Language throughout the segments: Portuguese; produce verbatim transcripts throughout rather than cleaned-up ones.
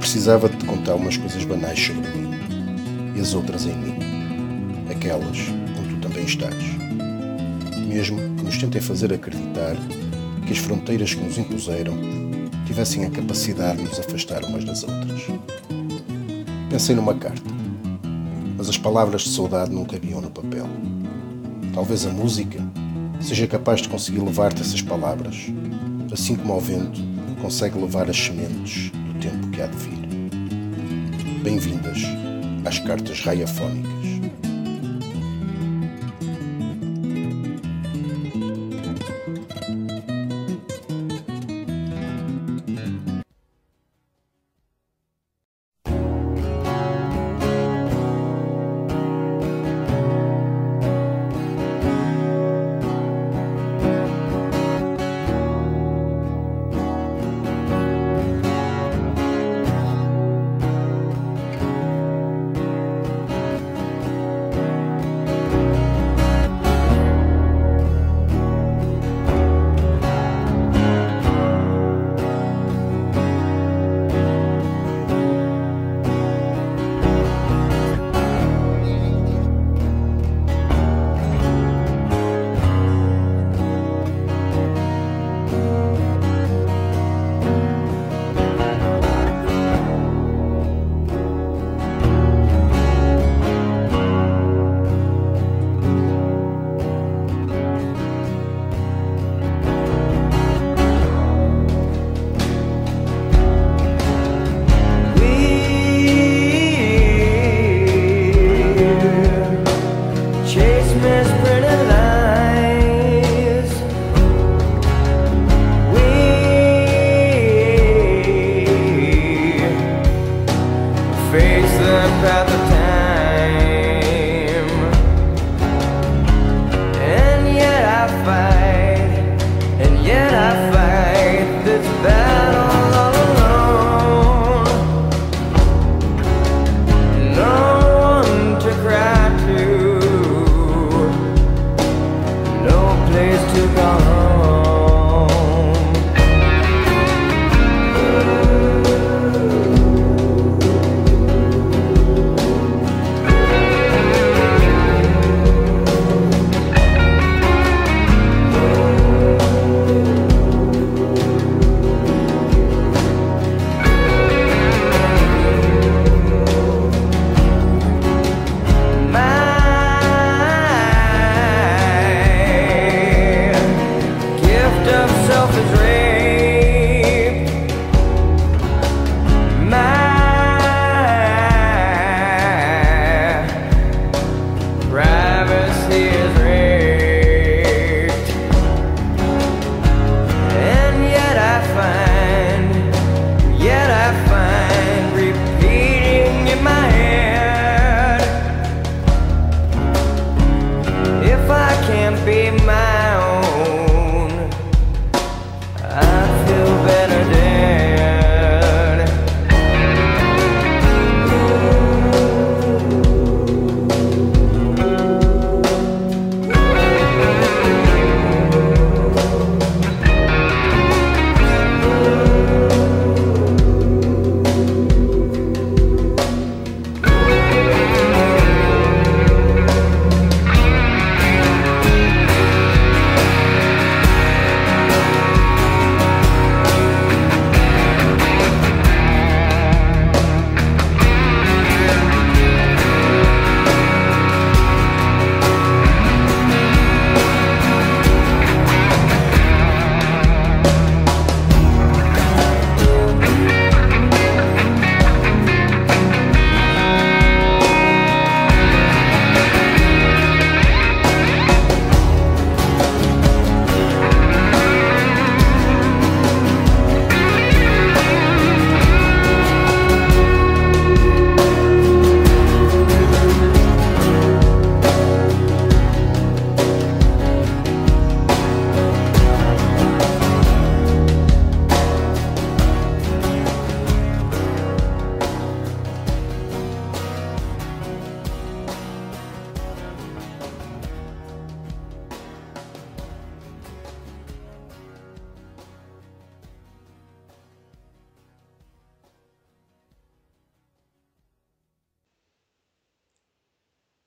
precisava de te contar umas coisas banais sobre mim e as outras em mim, aquelas onde tu também estás, mesmo que nos tentem fazer acreditar que as fronteiras que nos impuseram tivessem a capacidade de nos afastar umas das outras. Pensei numa carta, mas as palavras de saudade não cabiam no papel. Talvez a música seja capaz de conseguir levar-te essas palavras, assim como ao vento consegue levar as sementes do tempo que há de vir. Bem-vindas às cartas radiofónicas.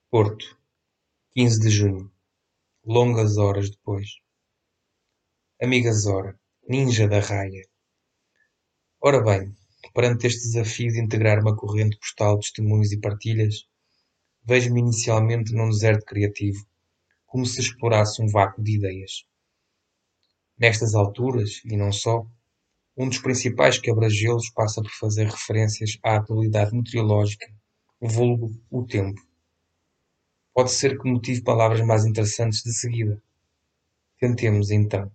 Porto, quinze de junho, longas horas depois. Amiga Zora, ninja da raia. Ora bem, perante este desafio de integrar uma corrente postal de testemunhos e partilhas, vejo-me inicialmente num deserto criativo, como se explorasse um vácuo de ideias. Nestas alturas, e não só, um dos principais quebra-gelos passa por fazer referências à atualidade meteorológica, vulgo o tempo. Pode ser que motive palavras mais interessantes de seguida. Tentemos então.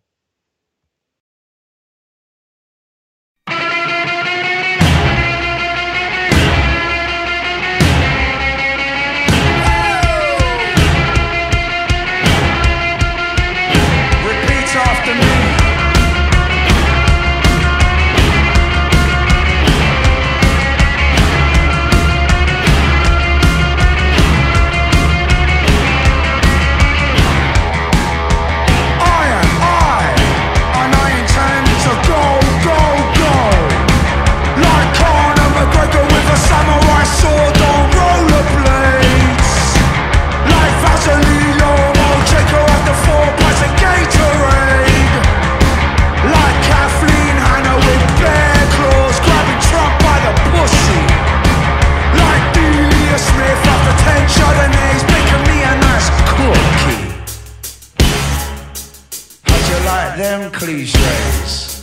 Them cliches.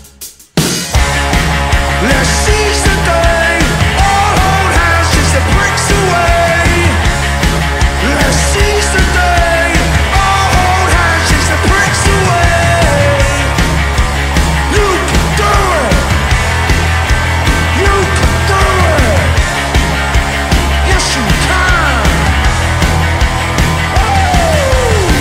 Let's seize the day. All hold hands, chase the bricks away. Let's seize the day. All hold hands, chase the bricks away. You can do it. You can do it. Yes, you can. Woo!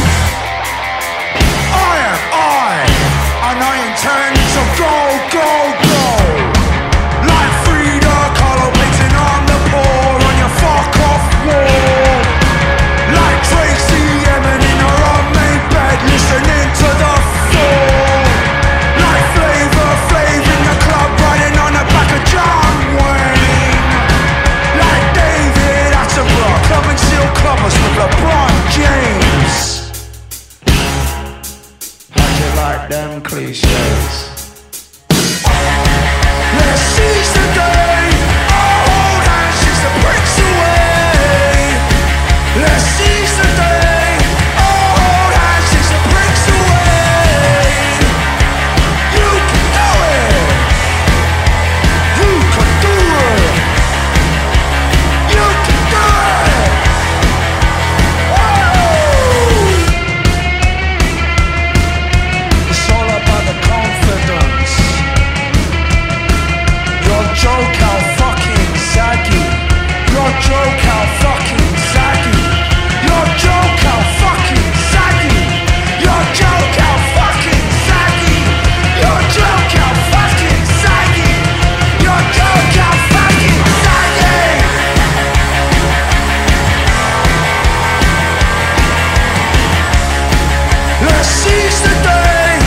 I am I. And I intend to go, go, go. Like Frida Kahlo painting on the poor on your fuck off wall. Like Tracy Emin in her unmade bed listening to the fall. Like Flavor Flav in the club riding on the back of John Wayne. Like David Attenborough clubbing seal clubbers with LeBron James. Like them cliches. Let's seize the day. All hold hands, chase the bricks away. Let's seize the day. All hold hands, chase the bricks away. You can do it. You can do it. You can do it. Whoa! Confidence. Your joke how fucking saggy. Your joke how fucking saggy. Your joke how fucking saggy. Your joke how fucking saggy. Your joke how fucking saggy. Your joke how fucking saggy. Let's seize the day.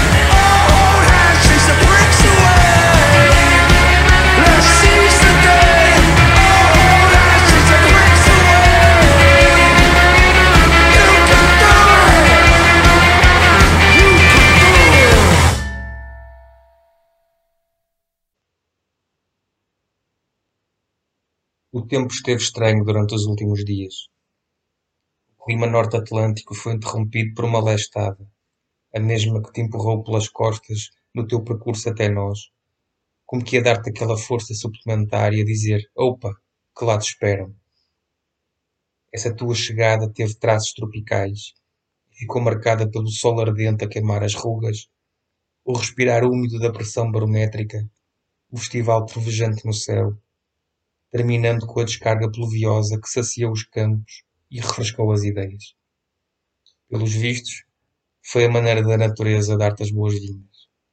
O tempo esteve estranho durante os últimos dias. O clima norte-atlântico foi interrompido por uma lestada, a mesma que te empurrou pelas costas no teu percurso até nós, como que ia dar-te aquela força suplementar e a dizer: opa, que lá te esperam. Essa tua chegada teve traços tropicais e ficou marcada pelo sol ardente a queimar as rugas, o respirar úmido da pressão barométrica, o festival trovejante no céu, terminando com a descarga pluviosa que saciou os campos e refrescou as ideias. Pelos vistos, foi a maneira da natureza dar-te as boas-vindas.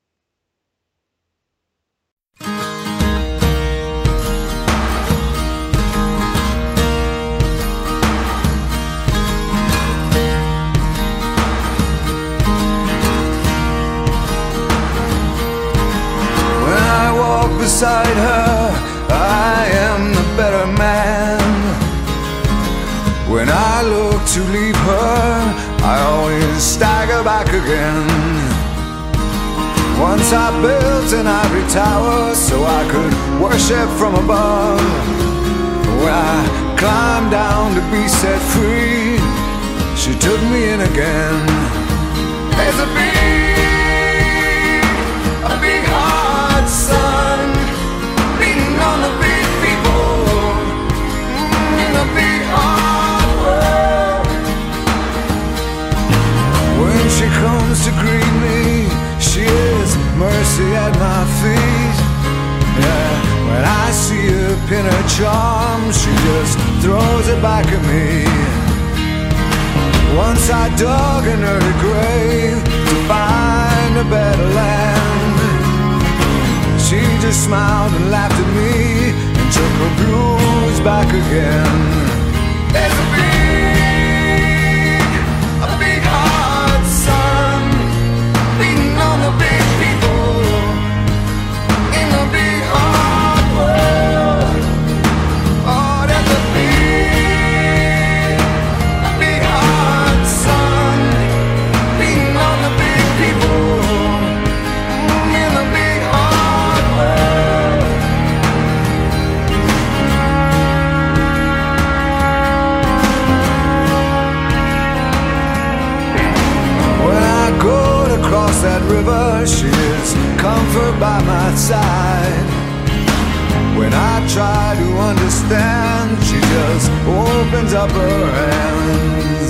Beside her, I am the better man. When I look to leave her, I always stagger back again. Once I built an ivory tower so I could worship from above. When I climbed down to be set free, she took me in again. There's a big, a big hot sun beating on the big people in the big hard world. When she comes to greet me, she is mercy at my feet. Yeah, when I see her pin her charm, she just throws it back at me. Once I dug an early grave to find a better land. She just smiled and laughed at me and took her blues back again. There's a big, a big hot sun beating on the big people in the big hard world. Oh, there's a big, a big hot sun beating on the big people in the big hard world. When I go to cross that river, she is comfort by my side. When I try to understand, she just opens up her hands.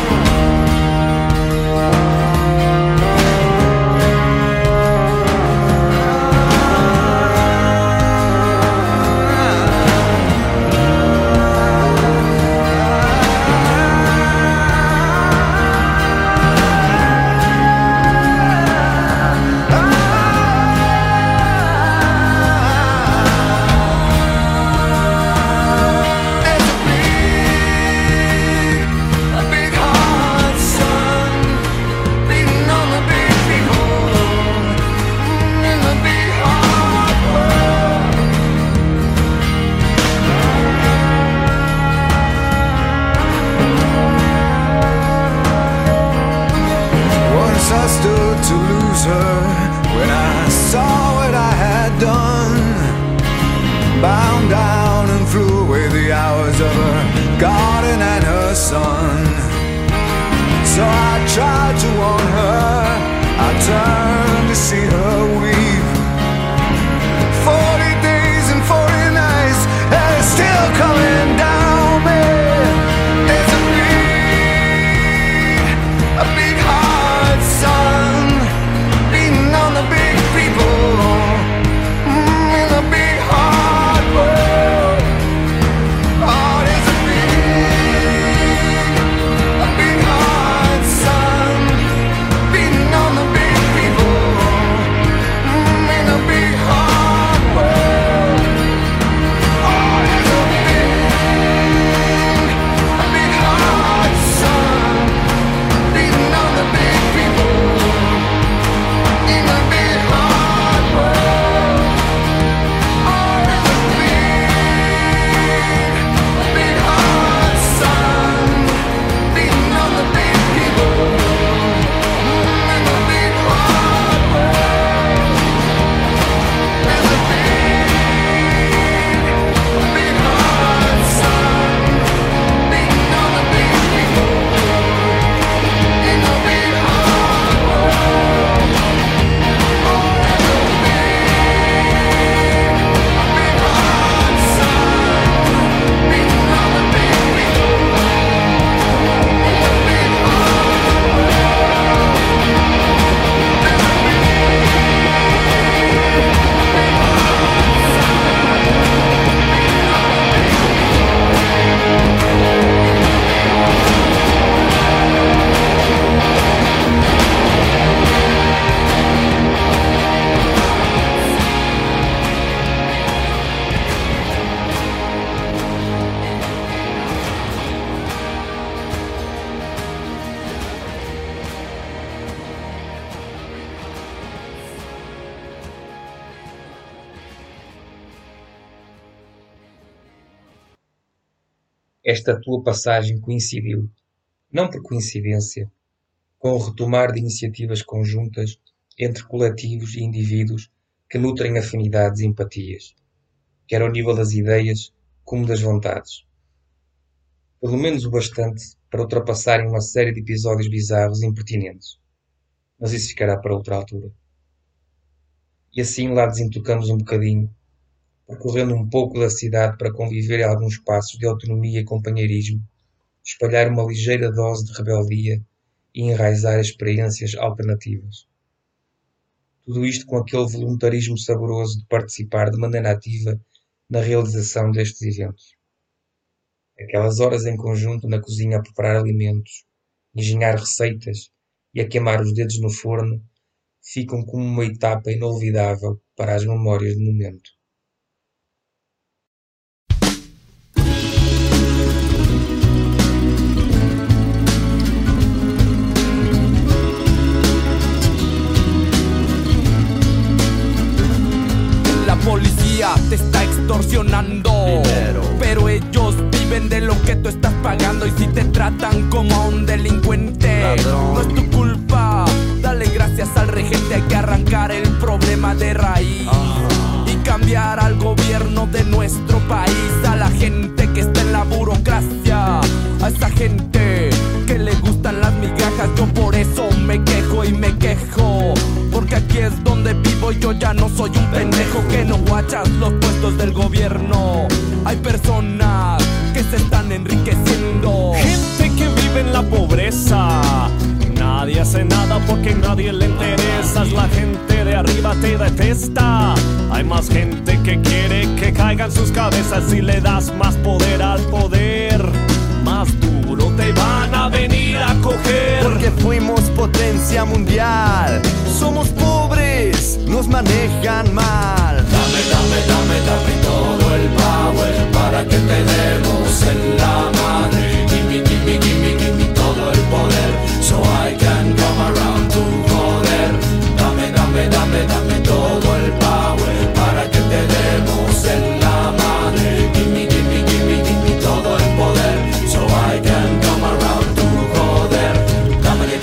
I stood to lose her when I saw what I had done. Bound down and flew away the hours of her garden and her son. So I tried to warn her, I turned to see her weep. Forty days and forty nights, and it's still coming down me. There's a big, a big hot sun beating on the big people mm, in the big hard world. Oh, there's a big, a big hot sun beating on the big people mm, in the big hard world. Oh, there's a big, a big hot sun beating on the big people in the big hard world. Oh, there's a big, a big hot sun beating on the big people in the big hard world. There's a big, a big hot sun beating on the big people in the big hard world. Oh, there's a big, a big hot sun beating on the big people in the big hard world. There's a big, a big hot Esta tua passagem coincidiu. não por coincidência, com o retomar de iniciativas conjuntas entre coletivos e indivíduos que nutrem afinidades e empatias, quer ao nível das ideias como das vontades. Pelo menos o bastante para ultrapassarem uma série de episódios bizarros e impertinentes. Mas isso ficará para outra altura. E assim lá desentocamos um bocadinho, percorrendo um pouco da cidade para conviver em alguns passos de autonomia e companheirismo, espalhar uma ligeira dose de rebeldia e enraizar experiências alternativas. Tudo isto com aquele voluntarismo saboroso de participar de maneira ativa na realização destes eventos. Aquelas horas em conjunto na cozinha a preparar alimentos, engenhar receitas e a queimar os dedos no forno ficam como uma etapa inolvidável para as memórias do momento. La policía te está extorsionando dinero, pero ellos viven de lo que tú estás pagando. Y si te tratan como a un delincuente, ladrón, no es tu culpa. Dale gracias al regente, hay que arrancar el problema de raíz. uh-huh. Y cambiar al gobierno de nuestro país, a la gente que está en la burocracia, a esa gente que le gustan las migajas. Yo por eso me quejo y me quejo, porque aquí es donde vivo y yo ya no soy un pendejo que no guachas los puestos del gobierno. Hay personas que se están enriqueciendo, gente que vive en la pobreza. Nadie hace nada porque a nadie le interesas. La gente de arriba te detesta. Hay más gente que quiere que caigan sus cabezas. Si le das más poder al poder, más duro te van a venir a coger. Porque fuimos potencia mundial. Somos pobres, nos manejan mal. Dame, dame, dame, dame todo el power para que te demos en la madre. Gimme, gimme, gimme, gimme todo el poder, so I can come around to joder. Dame, dame, dame, dame todo el power para que te demos en la madre. Gimme, gimme, gimme, gimme todo el poder, so I can come around to joder. Dame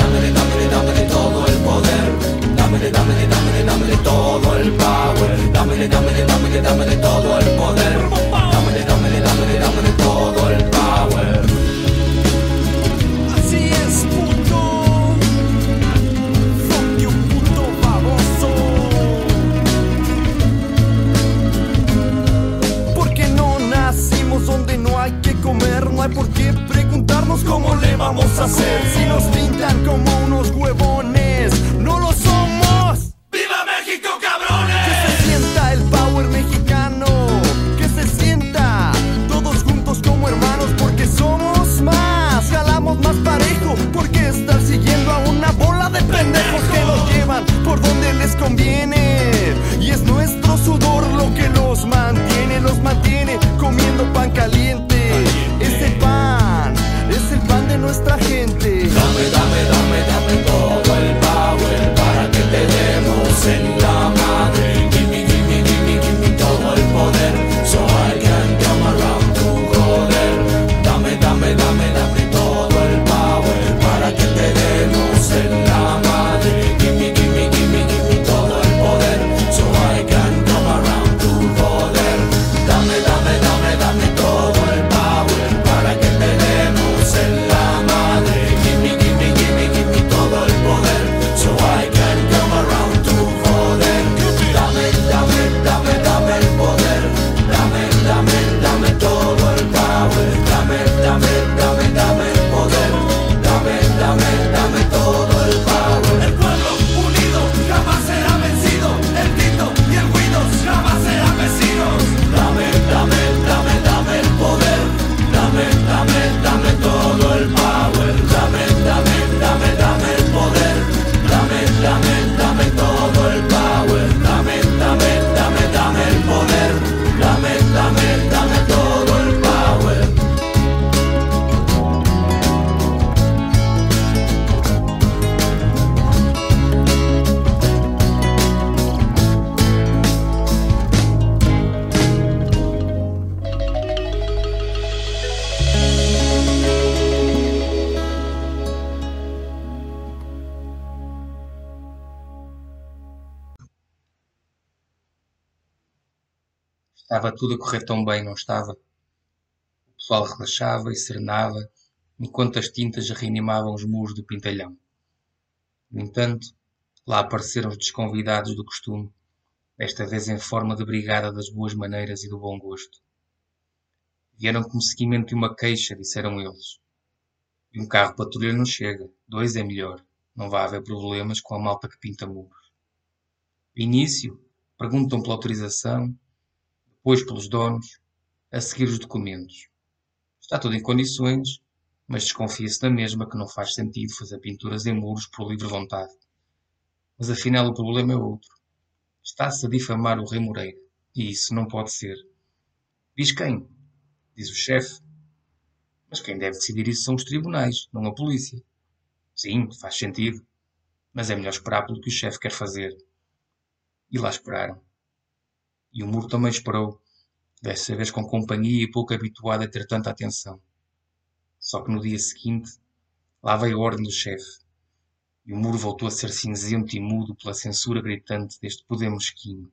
Estava tudo a correr tão bem, não estava? O pessoal relaxava e serenava, enquanto as tintas reanimavam os muros do pintalhão. No entanto, lá apareceram os desconvidados do costume, desta vez em forma de brigada das boas maneiras e do bom gosto. Vieram como seguimento de uma queixa, disseram eles. E um carro patrulheiro não chega, dois é melhor, não vai haver problemas com a malta que pinta muros. Início, perguntam pela autorização, depois pelos donos, a seguir os documentos. Está tudo em condições, mas desconfia-se da mesma que não faz sentido fazer pinturas em muros por livre vontade. Mas afinal o problema é outro. Está-se a difamar o Rei Moreira, e isso não pode ser. Diz quem? Diz o chefe. Mas quem deve decidir isso são os tribunais, não a polícia. Sim, faz sentido, mas é melhor esperar pelo que o chefe quer fazer. E lá esperaram. E o muro também esperou, dessa vez com companhia e pouco habituado a ter tanta atenção. Só que no dia seguinte, lá veio a ordem do chefe, e o muro voltou a ser cinzento e mudo pela censura gritante deste poder mesquinho.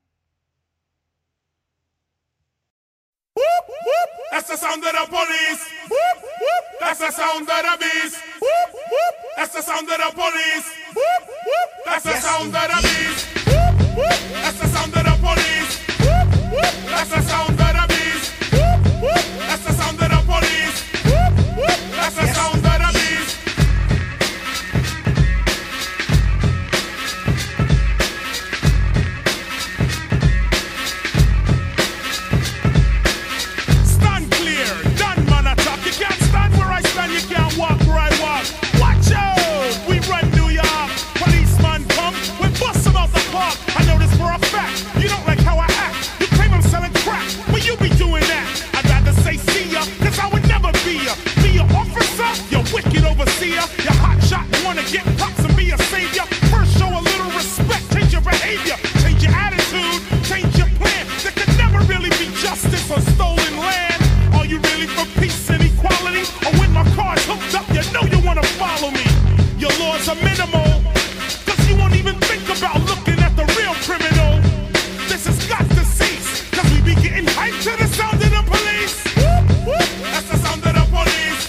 That's the sound of the police. That's the sound of the beast. That's the sound of the police. That's the sound of the beast. That's the sound of the police. That's the sound of the beast. That's the sound of the police. That's the sound of the beast. Stand clear, done man attack. You can't stand where I stand, you can't walk where I walk. Watch out, we run New York. Policeman come, we bust him out the park. I know this for a fact, you don't like how I act. You claim I'm selling crack, but you be doing that. I'd rather say see ya, cause I would never be ya. Be your officer, you wicked overseer. You hot shot, wanna get props and be a savior. First show a little respect, change your behavior. Change your attitude, change your plan. There could never really be justice on stolen land. Are you really for peace and equality? Or when my car's hooked up, you know you wanna follow me. Your laws are minimal, cause you won't even think about looking at the real criminal. This has got to cease, cause we be getting hyped to the sound of the police. That's the sound of the police.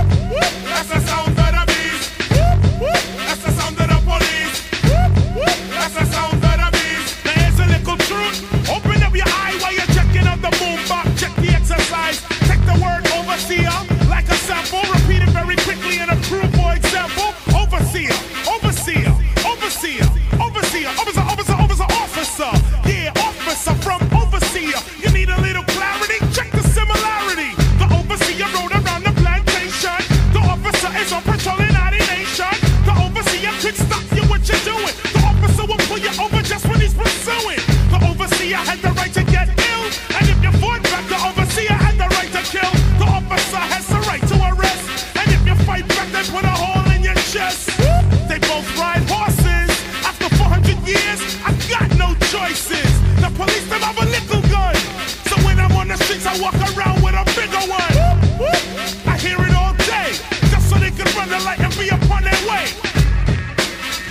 That's the sound of the beast. That's the sound of the police. That's the sound of the beast. Now here's a little truth. Open up your eye while you're checking out the boombox. Check the exercise. Take the word overseer like a sample. Repeat it very quickly in a crew, for example. Overseer, overseer, overseer, overseer, officer, officer, officer, officer. Yeah, officer from overseer. You need a little clarity? Check the similarity. The overseer rode around the plantation. The officer is on patrol in our nation. The overseer could stop you what you're doing. The officer will pull you over just when he's pursuing. The overseer had the right to get ill. And if you fought back, the overseer had the right to kill. The officer has the right to arrest. And if you fight back, they put a hole in your chest. They both ride horses. After four hundred years, I've got no choices. The police, them have a little gun. So when I'm on the streets, I walk around with a bigger one. I hear it all day, just so they can run the light and be upon their way.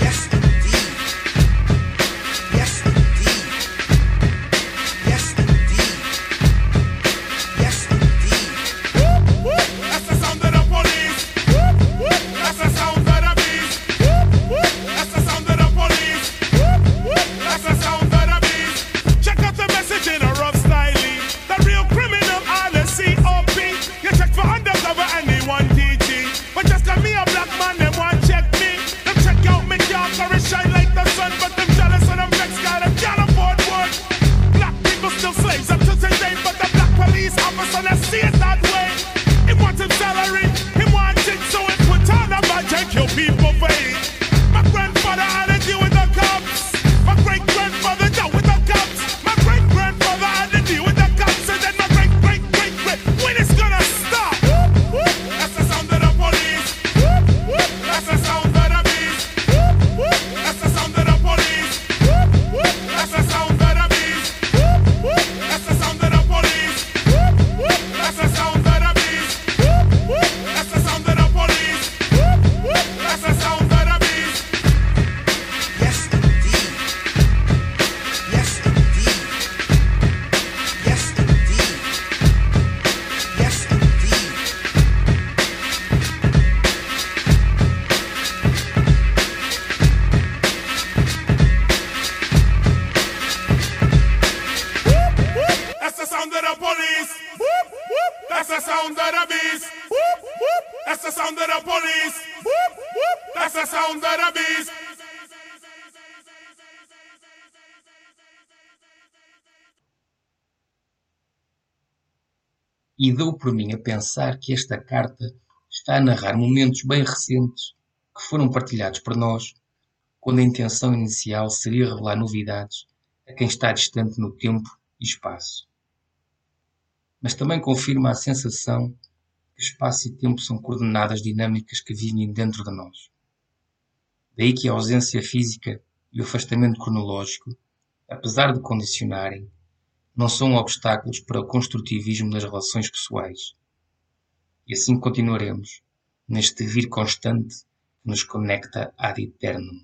e dou por mim a pensar que esta carta está a narrar momentos bem recentes que foram partilhados por nós, quando a intenção inicial seria revelar novidades a quem está distante no tempo e espaço. Mas também confirma a sensação que espaço e tempo são coordenadas dinâmicas que vivem dentro de nós. Daí que a ausência física e o afastamento cronológico, apesar de condicionarem, não são obstáculos para o construtivismo das relações pessoais. E assim continuaremos, neste vir constante que nos conecta ad eternum.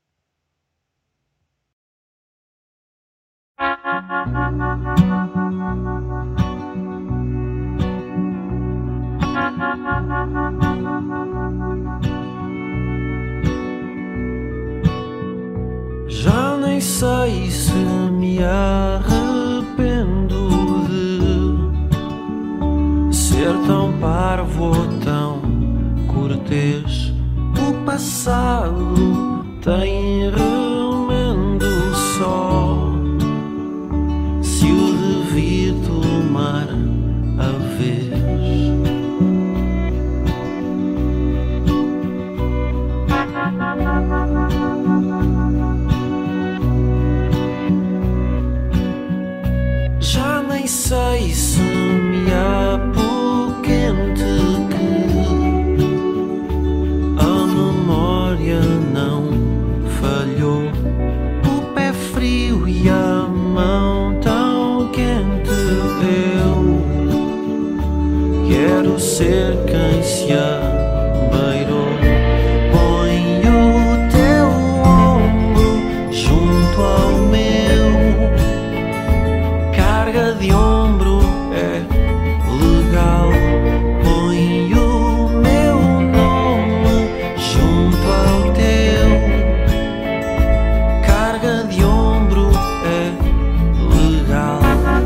Já nem sei se me arrependo de ser tão parvo ou tão cortês. O passado tem remendo só se o devia tomar a vez. Já nem sei se me apoquente que a memória não falhou. O pé frio e a mão tão quente. Eu quero ser quem se abeirou. Põe o teu ombro junto ao meu. Carga de ombro é legal. Põe o meu nome junto ao teu. Carga de ombro é legal.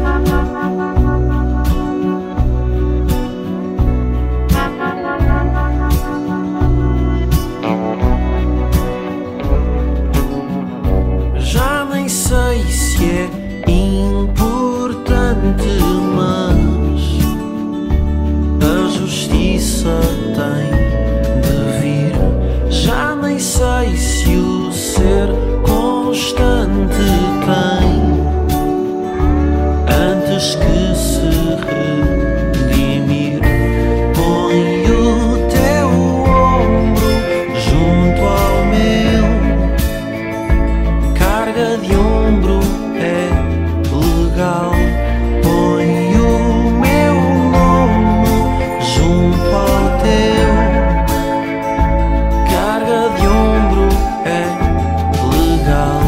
Já nem sei se é importante, mas a justiça tem de vir. Já nem sei se o ser constante tem antes que se redimir. Põe o teu ombro junto ao meu. Carga de ombro é legal. Põe o meu nome junto ao teu. Carga de ombro é legal.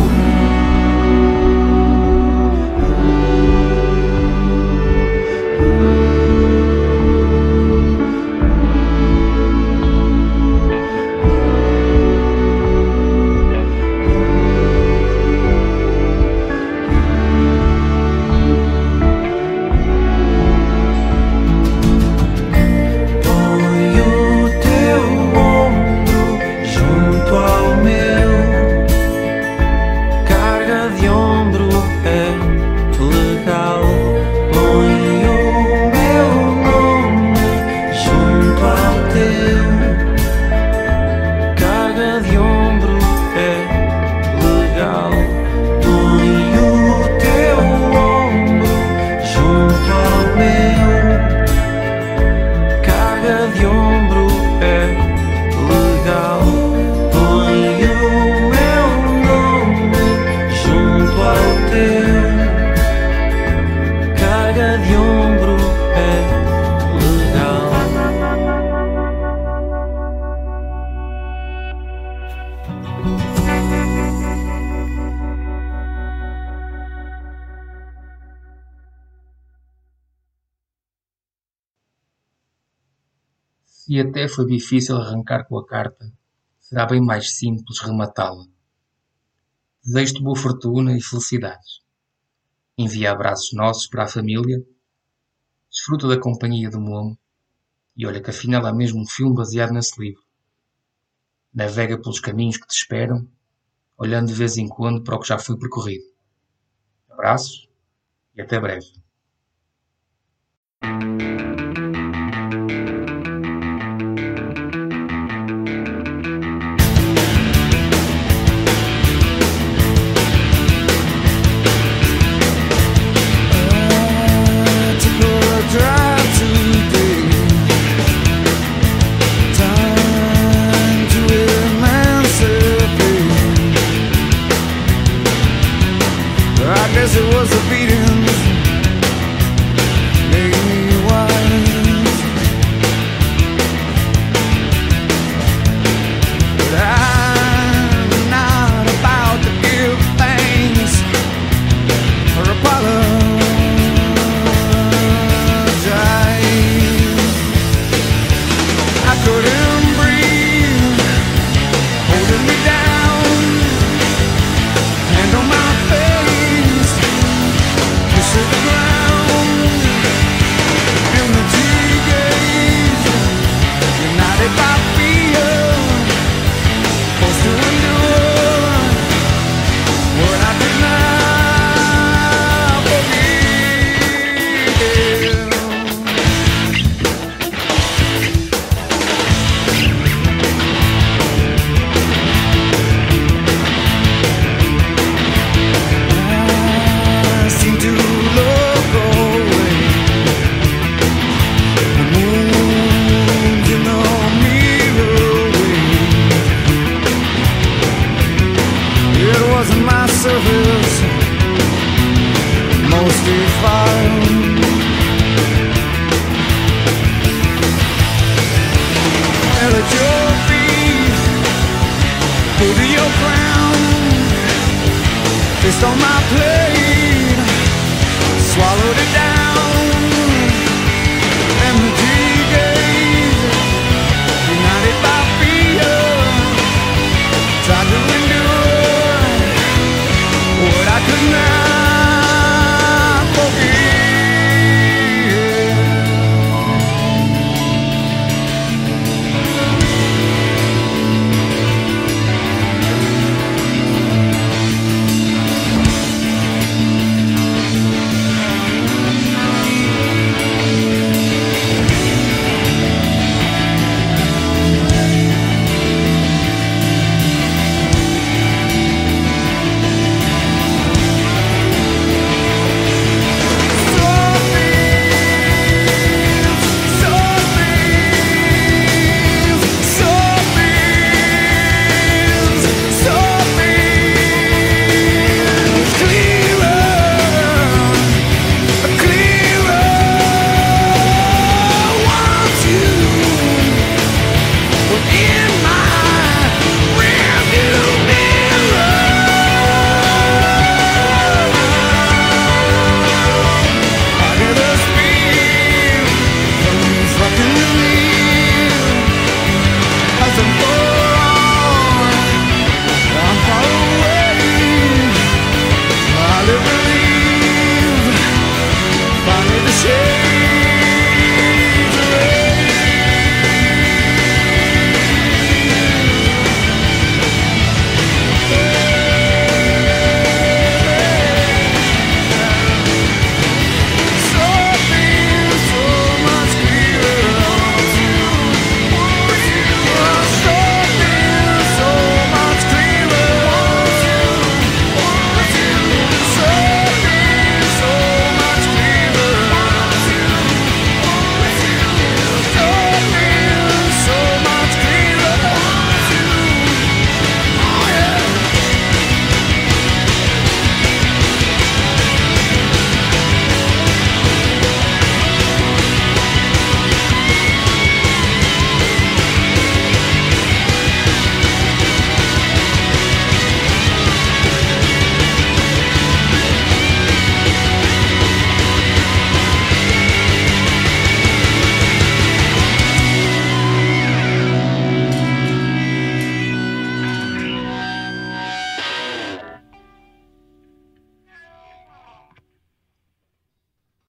Põe o teu ombro junto ao meu. Carga de ombro é legal. Põe o meu nome junto ao teu. Carga de ombro é legal. Põe o teu ombro junto ao meu. Carga de ombro é legal. Põe o meu nome junto ao teu. Carga de ombro é legal. Se até foi difícil arrancar com a carta, será bem mais simples rematá-la. Desejo-te boa fortuna e felicidades. Envia abraços nossos para a família. Desfruta da companhia do Momo. E olha que afinal há mesmo um filme baseado nesse livro. Navega pelos caminhos que te esperam, olhando de vez em quando para o que já foi percorrido. Abraços e até breve. was in my service, most defiled. And at your feet, go to your ground, based on my place.